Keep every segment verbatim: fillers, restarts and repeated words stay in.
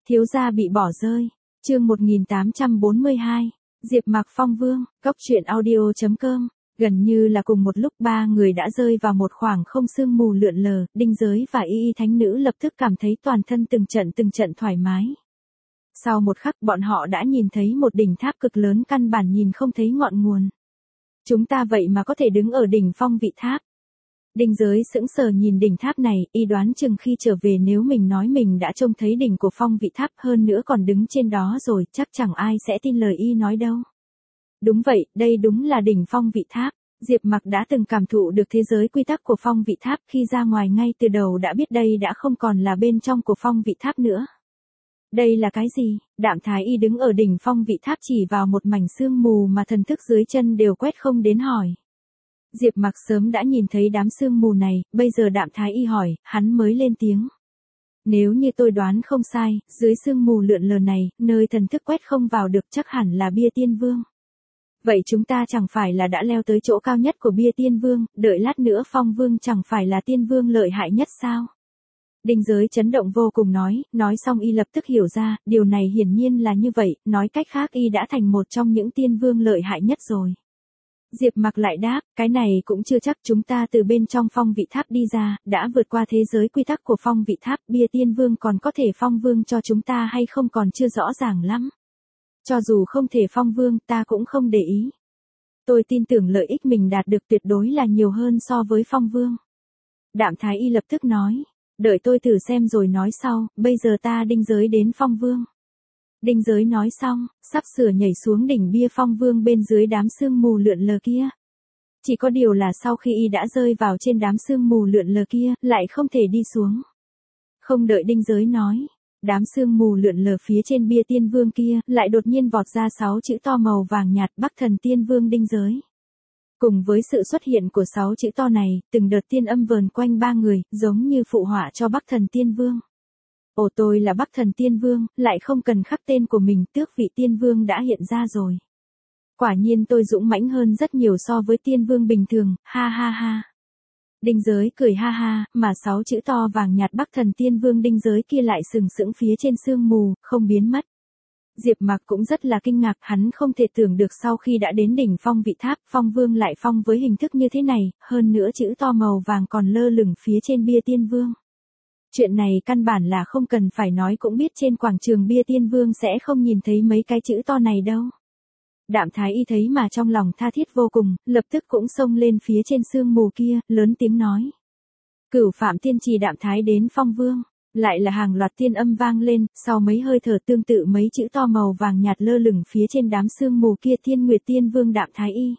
Thiếu gia bị bỏ rơi. Chương một nghìn tám trăm bốn mươi hai. Diệp Mặc Phong Vương. Cốc truyện audio chấm com. Gần như là cùng một lúc ba người đã rơi vào một khoảng không sương mù lượn lờ, Đinh Giới và Y Y Thánh Nữ lập tức cảm thấy toàn thân từng trận từng trận thoải mái. Sau một khắc bọn họ đã nhìn thấy một đỉnh tháp cực lớn căn bản nhìn không thấy ngọn nguồn. Chúng ta vậy mà có thể đứng ở đỉnh phong vị tháp. Đinh Giới sững sờ nhìn đỉnh tháp này, y đoán chừng khi trở về nếu mình nói mình đã trông thấy đỉnh của phong vị tháp hơn nữa còn đứng trên đó rồi, chắc chẳng ai sẽ tin lời y nói đâu. Đúng vậy, đây đúng là đỉnh phong vị tháp. Diệp Mặc đã từng cảm thụ được thế giới quy tắc của phong vị tháp, khi ra ngoài ngay từ đầu đã biết đây đã không còn là bên trong của phong vị tháp nữa. Đây là cái gì? Đạm Thái Y đứng ở đỉnh phong vị tháp chỉ vào một mảnh sương mù mà thần thức dưới chân đều quét không đến hỏi. Diệp Mặc sớm đã nhìn thấy đám sương mù này, bây giờ Đạm Thái Y hỏi, hắn mới lên tiếng. Nếu như tôi đoán không sai, dưới sương mù lượn lờ này, nơi thần thức quét không vào được chắc hẳn là Bia Tiên Vương. Vậy chúng ta chẳng phải là đã leo tới chỗ cao nhất của Bia Tiên Vương, đợi lát nữa Phong Vương chẳng phải là Tiên Vương lợi hại nhất sao? Đinh Giới chấn động vô cùng nói, nói xong y lập tức hiểu ra, điều này hiển nhiên là như vậy, nói cách khác y đã thành một trong những tiên vương lợi hại nhất rồi. Diệp Mặc lại đáp, cái này cũng chưa chắc, chúng ta từ bên trong phong vị tháp đi ra, đã vượt qua thế giới quy tắc của phong vị tháp, Bia Tiên Vương còn có thể phong vương cho chúng ta hay không còn chưa rõ ràng lắm. Cho dù không thể phong vương, ta cũng không để ý. Tôi tin tưởng lợi ích mình đạt được tuyệt đối là nhiều hơn so với phong vương. Đạm Thái Y lập tức nói, đợi tôi thử xem rồi nói sau, bây giờ ta Đinh Giới đến phong vương. Đinh Giới nói xong, sắp sửa nhảy xuống đỉnh Bia Phong Vương bên dưới đám sương mù lượn lờ kia. Chỉ có điều là sau khi y đã rơi vào trên đám sương mù lượn lờ kia, lại không thể đi xuống. Không đợi Đinh Giới nói, đám sương mù lượn lờ phía trên Bia Tiên Vương kia, lại đột nhiên vọt ra sáu chữ to màu vàng nhạt, Bắc Thần Tiên Vương Đinh Giới. Cùng với sự xuất hiện của sáu chữ to này, từng đợt tiên âm vờn quanh ba người, giống như phụ họa cho Bắc Thần Tiên Vương. Ồ, tôi là Bắc Thần Tiên Vương, lại không cần khắc tên của mình, tước vị Tiên Vương đã hiện ra rồi. Quả nhiên tôi dũng mãnh hơn rất nhiều so với Tiên Vương bình thường, ha ha ha. Đinh Giới cười ha ha, mà sáu chữ to vàng nhạt Bắc Thần Tiên Vương Đinh Giới kia lại sừng sững phía trên sương mù, không biến mất. Diệp Mặc cũng rất là kinh ngạc, hắn không thể tưởng được sau khi đã đến đỉnh phong vị tháp, Phong Vương lại phong với hình thức như thế này, hơn nữa chữ to màu vàng còn lơ lửng phía trên Bia Tiên Vương. Chuyện này căn bản là không cần phải nói cũng biết trên quảng trường Bia Tiên Vương sẽ không nhìn thấy mấy cái chữ to này đâu. Đạm Thái Y thấy mà trong lòng tha thiết vô cùng, lập tức cũng xông lên phía trên sương mù kia, lớn tiếng nói. Cửu Phạm Tiên Trì Đạm Thái đến Phong Vương, lại là hàng loạt tiên âm vang lên, sau mấy hơi thở tương tự mấy chữ to màu vàng nhạt lơ lửng phía trên đám sương mù kia, Thiên Nguyệt Tiên Vương Đạm Thái Y.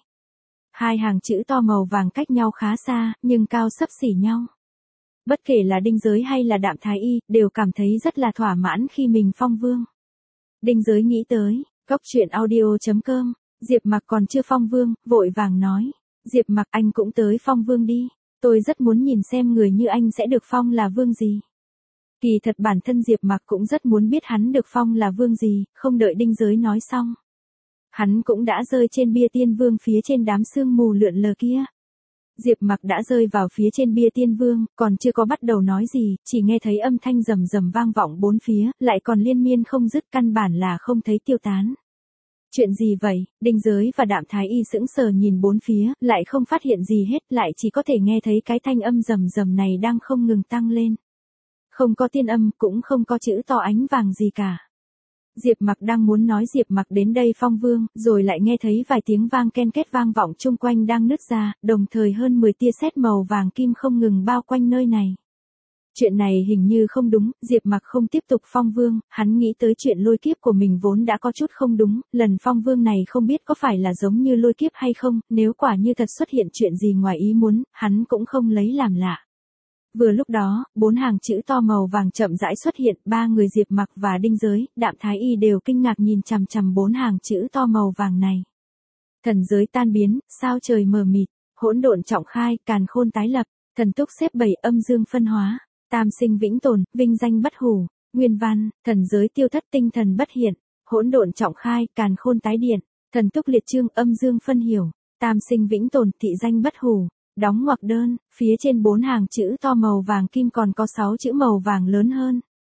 Hai hàng chữ to màu vàng cách nhau khá xa, nhưng cao xấp xỉ nhau. Bất kể là Đinh Giới hay là Đạm Thái Y, đều cảm thấy rất là thỏa mãn khi mình phong vương. Đinh Giới nghĩ tới, cốc truyện audio chấm com, Diệp Mặc còn chưa phong vương, vội vàng nói. Diệp Mặc, anh cũng tới phong vương đi, tôi rất muốn nhìn xem người như anh sẽ được phong là vương gì. Kỳ thật bản thân Diệp Mặc cũng rất muốn biết hắn được phong là vương gì, không đợi Đinh Giới nói xong. Hắn cũng đã rơi trên Bia Tiên Vương phía trên đám sương mù lượn lờ kia. Diệp Mặc đã rơi vào phía trên Bia Tiên Vương, còn chưa có bắt đầu nói gì, chỉ nghe thấy âm thanh rầm rầm vang vọng bốn phía, lại còn liên miên không dứt, căn bản là không thấy tiêu tán. Chuyện gì vậy? Đinh Giới và Đạm Thái Y sững sờ nhìn bốn phía, lại không phát hiện gì hết, lại chỉ có thể nghe thấy cái thanh âm rầm rầm này đang không ngừng tăng lên. Không có tiên âm, cũng không có chữ to ánh vàng gì cả. Diệp Mặc đang muốn nói Diệp Mặc đến đây phong vương, rồi lại nghe thấy vài tiếng vang ken két vang vọng chung quanh đang nứt ra, đồng thời hơn mười tia sét màu vàng kim không ngừng bao quanh nơi này. Chuyện này hình như không đúng, Diệp Mặc không tiếp tục phong vương, hắn nghĩ tới chuyện lôi kiếp của mình vốn đã có chút không đúng, lần phong vương này không biết có phải là giống như lôi kiếp hay không, nếu quả như thật xuất hiện chuyện gì ngoài ý muốn, hắn cũng không lấy làm lạ. Vừa lúc đó, bốn hàng chữ to màu vàng chậm rãi xuất hiện, ba người Diệp Mặc và Đinh Giới, Đạm Thái Y đều kinh ngạc nhìn chằm chằm bốn hàng chữ to màu vàng này. Thần giới tan biến, sao trời mờ mịt, hỗn độn trọng khai, càn khôn tái lập, thần túc xếp bảy, âm dương phân hóa, tam sinh vĩnh tồn, vinh danh bất hủ, nguyên văn, thần giới tiêu thất, tinh thần bất hiện, hỗn độn trọng khai, càn khôn tái điện, thần túc liệt chương, âm dương phân hiểu, tam sinh vĩnh tồn, thị danh bất hủ. Đóng ngoặc đơn, phía trên bốn hàng chữ to màu vàng kim còn có sáu chữ màu vàng lớn hơn.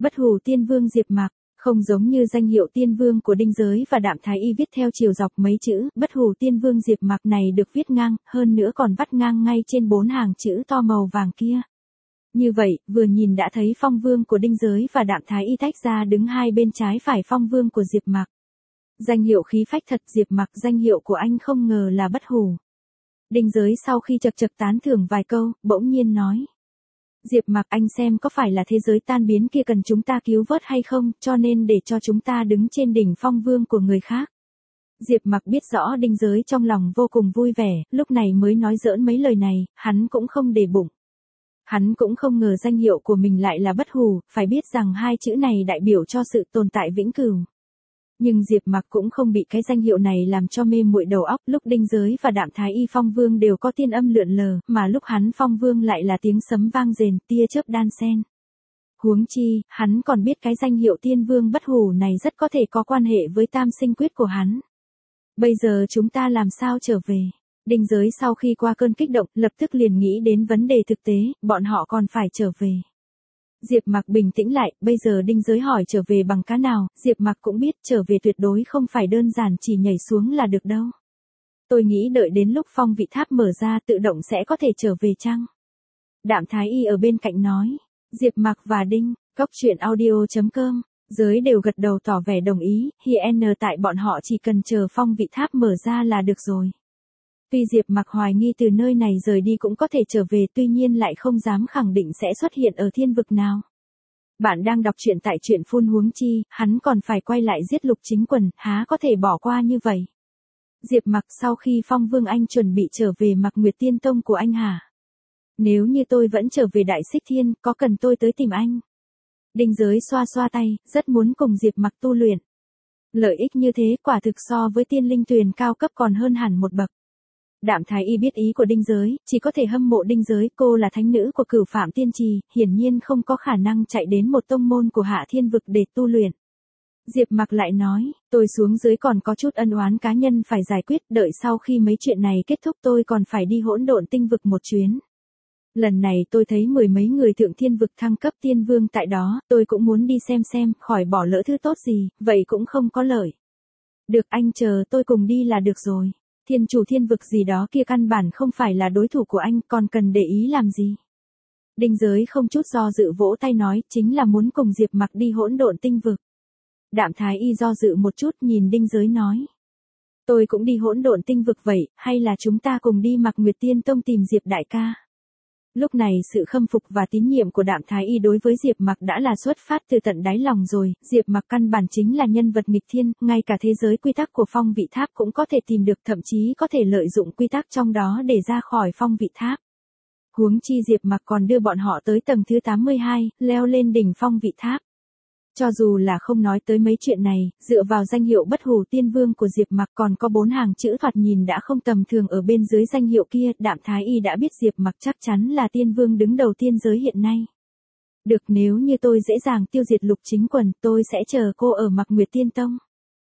Bất hủ tiên vương Diệp Mạc, không giống như danh hiệu tiên vương của Đinh Giới và Đạm Thái Y viết theo chiều dọc mấy chữ, bất hủ tiên vương Diệp Mạc này được viết ngang, hơn nữa còn vắt ngang ngay trên bốn hàng chữ to màu vàng kia. Như vậy, vừa nhìn đã thấy phong vương của Đinh Giới và Đạm Thái Y tách ra đứng hai bên trái phải phong vương của Diệp Mạc. Danh hiệu khí phách thật, Diệp Mạc, danh hiệu của anh không ngờ là bất hủ. Đinh Giới sau khi chậc chậc tán thưởng vài câu, bỗng nhiên nói. Diệp Mạc, anh xem có phải là thế giới tan biến kia cần chúng ta cứu vớt hay không, cho nên để cho chúng ta đứng trên đỉnh phong vương của người khác. Diệp Mạc biết rõ Đinh Giới trong lòng vô cùng vui vẻ, lúc này mới nói giỡn mấy lời này, hắn cũng không để bụng. Hắn cũng không ngờ danh hiệu của mình lại là bất hủ, phải biết rằng hai chữ này đại biểu cho sự tồn tại vĩnh cửu. Nhưng Diệp Mạc cũng không bị cái danh hiệu này làm cho mê muội đầu óc, lúc Đinh Giới và Đạm Thái Y phong vương đều có tiên âm lượn lờ, mà lúc hắn phong vương lại là tiếng sấm vang rền, tia chớp đan xen. Huống chi, hắn còn biết cái danh hiệu tiên vương bất hủ này rất có thể có quan hệ với tam sinh quyết của hắn. Bây giờ chúng ta làm sao trở về? Đinh Giới sau khi qua cơn kích động, lập tức liền nghĩ đến vấn đề thực tế, bọn họ còn phải trở về. Diệp Mạc bình tĩnh lại, bây giờ Đinh Giới hỏi trở về bằng cá nào, Diệp Mạc cũng biết trở về tuyệt đối không phải đơn giản chỉ nhảy xuống là được đâu. Tôi nghĩ đợi đến lúc phong vị tháp mở ra tự động sẽ có thể trở về chăng? Đạm Thái Y ở bên cạnh nói. Diệp Mạc và Đinh, cốc truyện audio chấm com, Giới đều gật đầu tỏ vẻ đồng ý, hiện tại bọn họ chỉ cần chờ phong vị tháp mở ra là được rồi. Tuy Diệp Mạc hoài nghi từ nơi này rời đi cũng có thể trở về, tuy nhiên lại không dám khẳng định sẽ xuất hiện ở thiên vực nào. Bạn đang đọc truyện tại truyện phun huống chi, hắn còn phải quay lại giết Lục Chính Quần, há có thể bỏ qua như vậy. Diệp Mạc, sau khi Phong Vương anh chuẩn bị trở về Mạc Nguyệt Tiên Tông của anh hả? Nếu như tôi vẫn trở về Đại Xích Thiên, có cần tôi tới tìm anh? Đinh Giới xoa xoa tay, rất muốn cùng Diệp Mạc tu luyện. Lợi ích như thế quả thực so với tiên linh tuyền cao cấp còn hơn hẳn một bậc. Đạm Thái Y biết ý của Đinh Giới, chỉ có thể hâm mộ Đinh Giới, cô là thánh nữ của Cửu Phạm Tiên Trì, hiển nhiên không có khả năng chạy đến một tông môn của Hạ Thiên Vực để tu luyện. Diệp Mạc lại nói, tôi xuống dưới còn có chút ân oán cá nhân phải giải quyết, đợi sau khi mấy chuyện này kết thúc tôi còn phải đi hỗn độn tinh vực một chuyến. Lần này tôi thấy mười mấy người thượng thiên vực thăng cấp tiên vương tại đó, tôi cũng muốn đi xem xem, khỏi bỏ lỡ thứ tốt gì, vậy cũng không có lợi. Được, anh chờ tôi cùng đi là được rồi. Thiên chủ thiên vực gì đó kia căn bản không phải là đối thủ của anh, còn cần để ý làm gì? Đinh Giới không chút do dự vỗ tay nói, chính là muốn cùng Diệp Mạc đi hỗn độn tinh vực. Đạm Thái Y do dự một chút nhìn Đinh Giới nói. Tôi cũng đi hỗn độn tinh vực vậy, hay là chúng ta cùng đi Mạc Nguyệt Tiên Tông tìm Diệp đại ca? Lúc này sự khâm phục và tín nhiệm của Đạm Thái Y đối với Diệp Mạc đã là xuất phát từ tận đáy lòng rồi, Diệp Mạc căn bản chính là nhân vật nghịch thiên, ngay cả thế giới quy tắc của phong vị tháp cũng có thể tìm được, thậm chí có thể lợi dụng quy tắc trong đó để ra khỏi phong vị tháp. Huống chi Diệp Mạc còn đưa bọn họ tới tầng thứ tám mươi hai, leo lên đỉnh phong vị tháp. Cho dù là không nói tới mấy chuyện này, dựa vào danh hiệu bất hủ tiên vương của Diệp Mạc còn có bốn hàng chữ thoạt nhìn đã không tầm thường ở bên dưới danh hiệu kia, Đạm Thái Y đã biết Diệp Mạc chắc chắn là tiên vương đứng đầu tiên giới hiện nay. Được, nếu như tôi dễ dàng tiêu diệt Lục Chính Quần, tôi sẽ chờ cô ở Mạc Nguyệt Tiên Tông.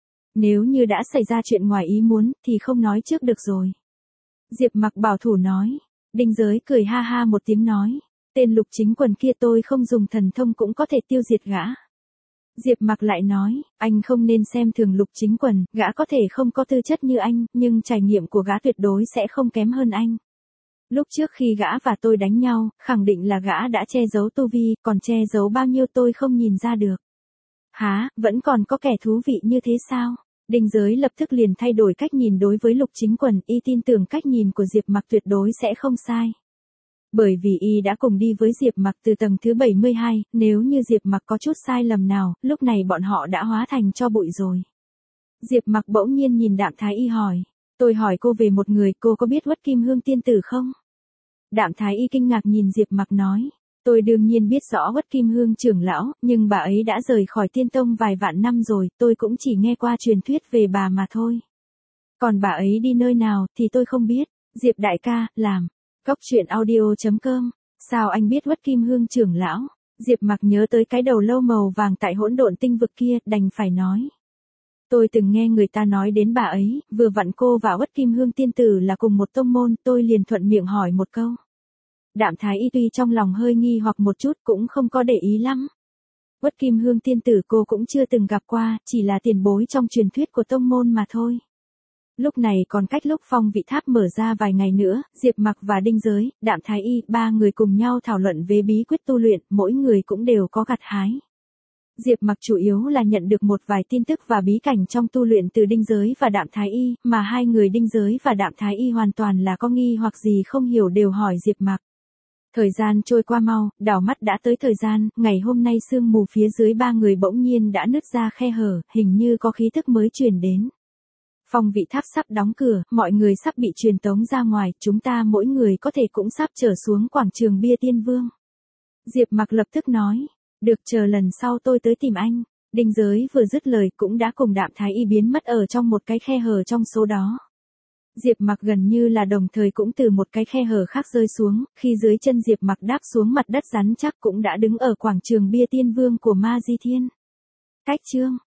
Nếu như đã xảy ra chuyện ngoài ý muốn, thì không nói trước được rồi. Diệp Mạc bảo thủ nói. Đinh Giới cười ha ha một tiếng nói. Tên Lục Chính Quần kia tôi không dùng thần thông cũng có thể tiêu diệt gã. Diệp Mạc lại nói, anh không nên xem thường Lục Chính Quần, gã có thể không có tư chất như anh, nhưng trải nghiệm của gã tuyệt đối sẽ không kém hơn anh. Lúc trước khi gã và tôi đánh nhau, khẳng định là gã đã che giấu tu vi, còn che giấu bao nhiêu tôi không nhìn ra được. Hả, vẫn còn có kẻ thú vị như thế sao? Đinh Giới lập tức liền thay đổi cách nhìn đối với Lục Chính Quần, y tin tưởng cách nhìn của Diệp Mạc tuyệt đối sẽ không sai. Bởi vì y đã cùng đi với Diệp Mạc từ tầng thứ bảy mươi hai, nếu như Diệp Mạc có chút sai lầm nào, lúc này bọn họ đã hóa thành tro bụi rồi. Diệp Mạc bỗng nhiên nhìn Đạm Thái Y hỏi, tôi hỏi cô về một người, cô có biết Uất Kim Hương tiên tử không? Đạm Thái Y kinh ngạc nhìn Diệp Mạc nói, tôi đương nhiên biết rõ Uất Kim Hương trưởng lão, nhưng bà ấy đã rời khỏi Tiên Tông vài vạn năm rồi, tôi cũng chỉ nghe qua truyền thuyết về bà mà thôi. Còn bà ấy đi nơi nào thì tôi không biết. Diệp đại ca, làm. Cốc truyện audio chấm com, sao anh biết Uất Kim Hương trưởng lão? Diệp Mạc nhớ tới cái đầu lâu màu vàng tại hỗn độn tinh vực kia, đành phải nói. Tôi từng nghe người ta nói đến bà ấy, vừa vặn cô và Uất Kim Hương tiên tử là cùng một tông môn, tôi liền thuận miệng hỏi một câu. Đạm Thái Y tuy trong lòng hơi nghi hoặc một chút cũng không có để ý lắm. Uất Kim Hương tiên tử cô cũng chưa từng gặp qua, chỉ là tiền bối trong truyền thuyết của tông môn mà thôi. Lúc này còn cách lúc phong vị tháp mở ra vài ngày nữa, Diệp Mặc và Đinh Giới, Đạm Thái Y, ba người cùng nhau thảo luận về bí quyết tu luyện, mỗi người cũng đều có gặt hái. Diệp Mặc chủ yếu là nhận được một vài tin tức và bí cảnh trong tu luyện từ Đinh Giới và Đạm Thái Y, mà hai người Đinh Giới và Đạm Thái Y hoàn toàn là có nghi hoặc gì không hiểu đều hỏi Diệp Mặc. Thời gian trôi qua mau, đảo mắt đã tới thời gian, ngày hôm nay sương mù phía dưới ba người bỗng nhiên đã nứt ra khe hở, hình như có khí thức mới truyền đến. Phong vị tháp sắp đóng cửa, mọi người sắp bị truyền tống ra ngoài, chúng ta mỗi người có thể cũng sắp trở xuống quảng trường bia tiên vương. Diệp Mặc lập tức nói, được, chờ lần sau tôi tới tìm anh. Đinh Giới vừa dứt lời cũng đã cùng Đạm Thái Y biến mất ở trong một cái khe hở trong số đó. Diệp Mặc gần như là đồng thời cũng từ một cái khe hở khác rơi xuống, khi dưới chân Diệp Mặc đáp xuống mặt đất rắn chắc cũng đã đứng ở quảng trường bia tiên vương của Ma Di Thiên. Cách chương